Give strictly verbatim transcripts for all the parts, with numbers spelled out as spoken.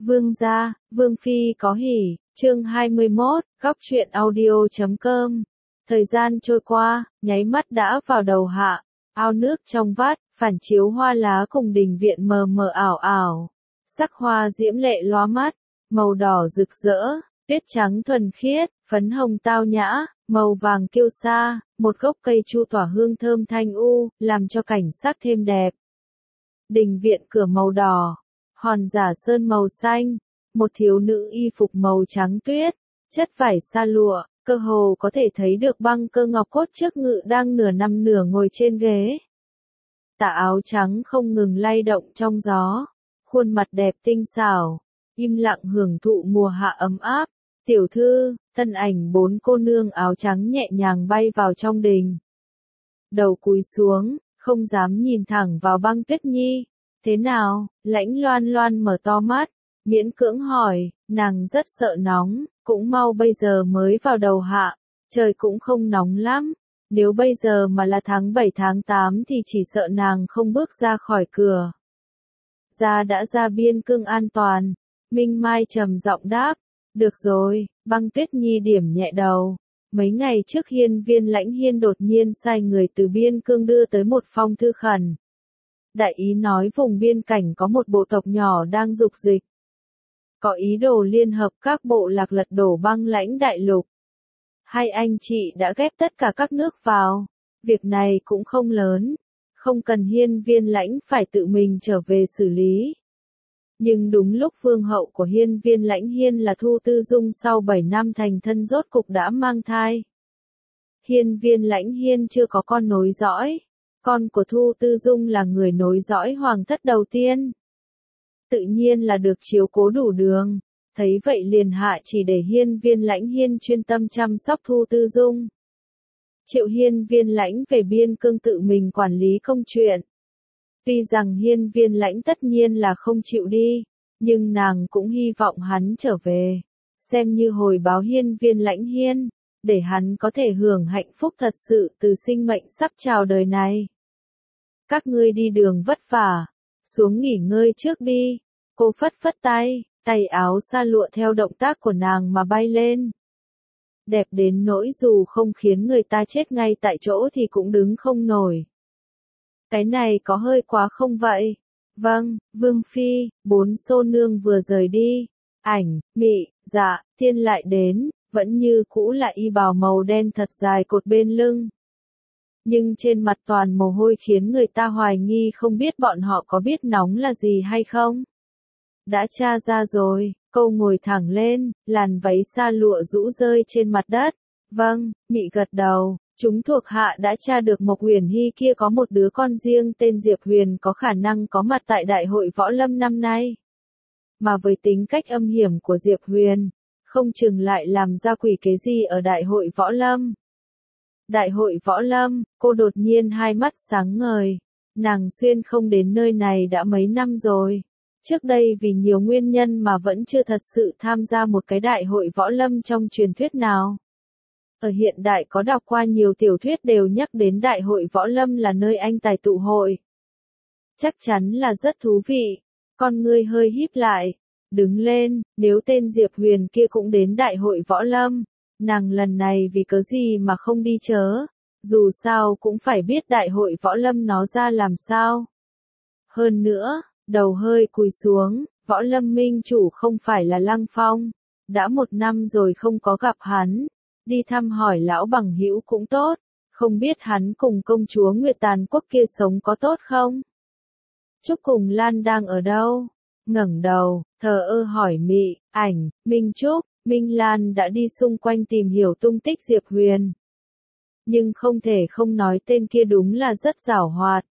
Vương gia, Vương phi có hỉ, chương hai mươi mốt, góc truyện audio chấm com. Thời gian trôi qua, nháy mắt đã vào đầu hạ, ao nước trong vắt, phản chiếu hoa lá cùng đình viện mờ mờ ảo ảo. Sắc hoa diễm lệ lóa mắt, màu đỏ rực rỡ, tuyết trắng thuần khiết, phấn hồng tao nhã, màu vàng kiêu sa, một gốc cây chu tỏa hương thơm thanh u, làm cho cảnh sắc thêm đẹp. Đình viện cửa màu đỏ, hòn giả sơn màu xanh, một thiếu nữ y phục màu trắng tuyết, chất vải sa lụa, cơ hồ có thể thấy được băng cơ ngọc cốt trước ngự đang nửa nằm nửa ngồi trên ghế. Tà áo trắng không ngừng lay động trong gió, khuôn mặt đẹp tinh xảo, im lặng hưởng thụ mùa hạ ấm áp. Tiểu thư, thân ảnh bốn cô nương áo trắng nhẹ nhàng bay vào trong đình. Đầu cúi xuống, không dám nhìn thẳng vào băng tuyết nhi. Thế nào? Lãnh Loan Loan mở to mắt, miễn cưỡng hỏi, nàng rất sợ nóng, cũng mau bây giờ mới vào đầu hạ, trời cũng không nóng lắm. Nếu bây giờ mà là tháng bảy tháng tám thì chỉ sợ nàng không bước ra khỏi cửa. Ra đã ra biên cương an toàn, Minh Mai trầm giọng đáp, được rồi, băng tuyết nhi điểm nhẹ đầu. Mấy ngày trước hiên viên Lãnh Hiên đột nhiên sai người từ biên cương đưa tới một phong thư khẩn. Đại ý nói vùng biên cảnh có một bộ tộc nhỏ đang dục dịch. Có ý đồ liên hợp các bộ lạc lật đổ băng lãnh đại lục. Hai anh chị đã ghép tất cả các nước vào. Việc này cũng không lớn. Không cần hiên viên Lãnh phải tự mình trở về xử lý. Nhưng đúng lúc vương hậu của hiên viên Lãnh Hiên là Thu Tư Dung sau bảy năm thành thân rốt cục đã mang thai. Hiên viên Lãnh Hiên chưa có con nối dõi. Con của Thu Tư Dung là người nối dõi hoàng thất đầu tiên. Tự nhiên là được chiếu cố đủ đường. Thấy vậy liền hạ chỉ để hiên viên Lãnh Hiên chuyên tâm chăm sóc Thu Tư Dung. Triệu hiên viên Lãnh về biên cương tự mình quản lý công chuyện. Tuy rằng hiên viên Lãnh tất nhiên là không chịu đi, nhưng nàng cũng hy vọng hắn trở về. Xem như hồi báo hiên viên Lãnh Hiên, để hắn có thể hưởng hạnh phúc thật sự từ sinh mệnh sắp chào đời này. Các ngươi đi đường vất vả, xuống nghỉ ngơi trước đi. Cô phất phất tay, tay áo sa lụa theo động tác của nàng mà bay lên. Đẹp đến nỗi dù không khiến người ta chết ngay tại chỗ thì cũng đứng không nổi. Cái này có hơi quá không vậy? Vâng, Vương Phi, bốn xô nương vừa rời đi. Ảnh, Mị, Dạ, Tiên lại đến, vẫn như cũ là y bào màu đen thật dài cột bên lưng. Nhưng trên mặt toàn mồ hôi khiến người ta hoài nghi không biết bọn họ có biết nóng là gì hay không. Đã tra ra rồi, câu ngồi thẳng lên, làn váy sa lụa rũ rơi trên mặt đất. Vâng, Mị gật đầu, chúng thuộc hạ đã tra được Mộc Huyền Hy kia có một đứa con riêng tên Diệp Huyền có khả năng có mặt tại đại hội võ lâm năm nay. Mà với tính cách âm hiểm của Diệp Huyền, không chừng lại làm ra quỷ kế gì ở đại hội võ lâm. Đại hội võ lâm, cô đột nhiên hai mắt sáng ngời. Nàng xuyên không đến nơi này đã mấy năm rồi. Trước đây vì nhiều nguyên nhân mà vẫn chưa thật sự tham gia một cái đại hội võ lâm trong truyền thuyết nào. Ở hiện đại có đọc qua nhiều tiểu thuyết đều nhắc đến đại hội võ lâm là nơi anh tài tụ hội. Chắc chắn là rất thú vị. Con ngươi hơi híp lại. Đứng lên, nếu tên Diệp Huyền kia cũng đến đại hội võ lâm. Nàng lần này vì cớ gì mà không đi chớ, dù sao cũng phải biết đại hội võ lâm nó ra làm sao. Hơn nữa, đầu hơi cúi xuống, võ lâm minh chủ không phải là Lăng Phong, đã một năm rồi không có gặp hắn, đi thăm hỏi lão bằng hữu cũng tốt, không biết hắn cùng công chúa Nguyệt Tàn Quốc kia sống có tốt không? Trúc cùng Lan đang ở đâu? Ngẩng đầu, thờ ơ hỏi Mị, Ảnh, Minh Trúc. Minh Lan đã đi xung quanh tìm hiểu tung tích Diệp Huyền. Nhưng không thể không nói tên kia đúng là rất giảo hoạt.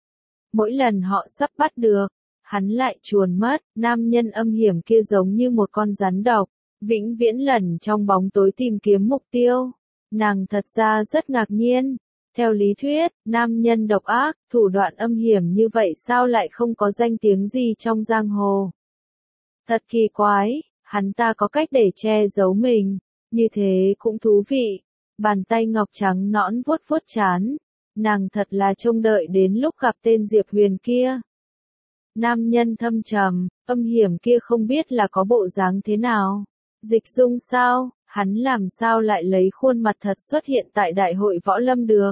Mỗi lần họ sắp bắt được, hắn lại chuồn mất, nam nhân âm hiểm kia giống như một con rắn độc, vĩnh viễn lẩn trong bóng tối tìm kiếm mục tiêu. Nàng thật ra rất ngạc nhiên. Theo lý thuyết, nam nhân độc ác, thủ đoạn âm hiểm như vậy sao lại không có danh tiếng gì trong giang hồ. Thật kỳ quái. Hắn ta có cách để che giấu mình, như thế cũng thú vị. Bàn tay ngọc trắng nõn vuốt vuốt trán. Nàng thật là trông đợi đến lúc gặp tên Diệp Huyền kia. Nam nhân thâm trầm, âm hiểm kia không biết là có bộ dáng thế nào. Dịch Dung sao, hắn làm sao lại lấy khuôn mặt thật xuất hiện tại đại hội võ lâm được.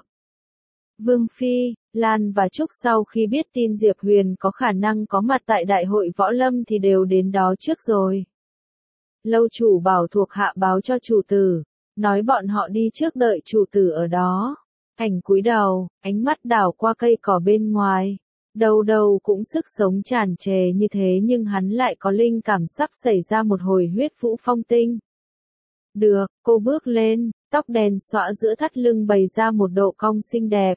Vương Phi, Lan và Trúc sau khi biết tin Diệp Huyền có khả năng có mặt tại đại hội võ lâm thì đều đến đó trước rồi. Lâu chủ bảo thuộc hạ báo cho chủ tử, nói bọn họ đi trước đợi chủ tử ở đó. Ảnh cúi đầu, ánh mắt đảo qua cây cỏ bên ngoài. Đầu đầu cũng sức sống tràn trề như thế nhưng hắn lại có linh cảm sắp xảy ra một hồi huyết vũ phong tinh. Được, cô bước lên, tóc đèn xõa giữa thắt lưng bày ra một độ cong xinh đẹp.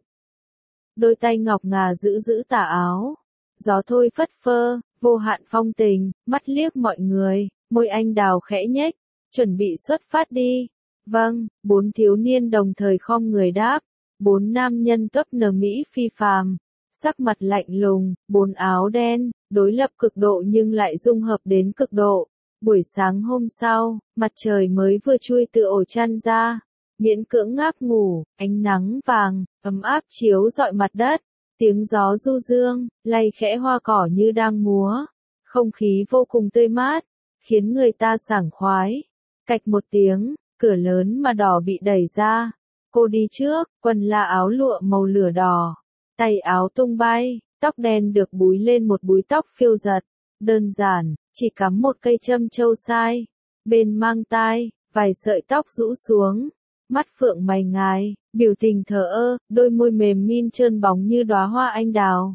Đôi tay ngọc ngà giữ giữ tà áo. Gió thôi phất phơ, vô hạn phong tình, mắt liếc mọi người, môi anh đào khẽ nhếch, chuẩn bị xuất phát đi. Vâng, bốn thiếu niên đồng thời khom người đáp. Bốn nam nhân tấp nờ Mỹ phi phàm. Sắc mặt lạnh lùng, bốn áo đen, đối lập cực độ nhưng lại dung hợp đến cực độ. Buổi sáng hôm sau, mặt trời mới vừa chui từ ổ chăn ra, miễn cưỡng ngáp ngủ, ánh nắng vàng, ấm áp chiếu rọi mặt đất, tiếng gió du dương, lay khẽ hoa cỏ như đang múa, không khí vô cùng tươi mát, khiến người ta sảng khoái. Cạch một tiếng, cửa lớn mà đỏ bị đẩy ra, cô đi trước, quần là áo lụa màu lửa đỏ. Tay áo tung bay, tóc đen được búi lên một búi tóc phiêu giật, đơn giản, chỉ cắm một cây châm châu sai, bên mang tai, vài sợi tóc rũ xuống, mắt phượng mày ngài, biểu tình thờ ơ, đôi môi mềm min trơn bóng như đóa hoa anh đào.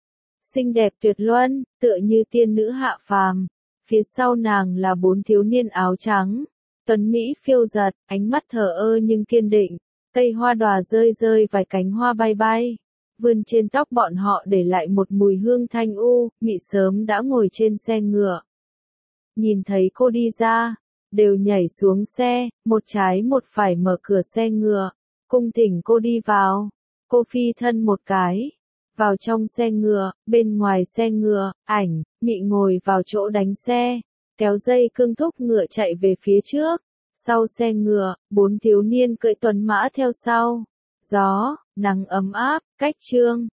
Xinh đẹp tuyệt luân, tựa như tiên nữ hạ phàm, phía sau nàng là bốn thiếu niên áo trắng, tuấn Mỹ phiêu giật, ánh mắt thờ ơ nhưng kiên định, cây hoa đòa rơi rơi vài cánh hoa bay bay. Vươn trên tóc bọn họ để lại một mùi hương thanh u, mị sớm đã ngồi trên xe ngựa. Nhìn thấy cô đi ra, đều nhảy xuống xe, một trái một phải mở cửa xe ngựa, cung thỉnh cô đi vào. Cô phi thân một cái, vào trong xe ngựa, bên ngoài xe ngựa, ảnh, mị ngồi vào chỗ đánh xe, kéo dây cương thúc ngựa chạy về phía trước. Sau xe ngựa, bốn thiếu niên cưỡi tuấn mã theo sau. Gió, nắng ấm áp, cách trương,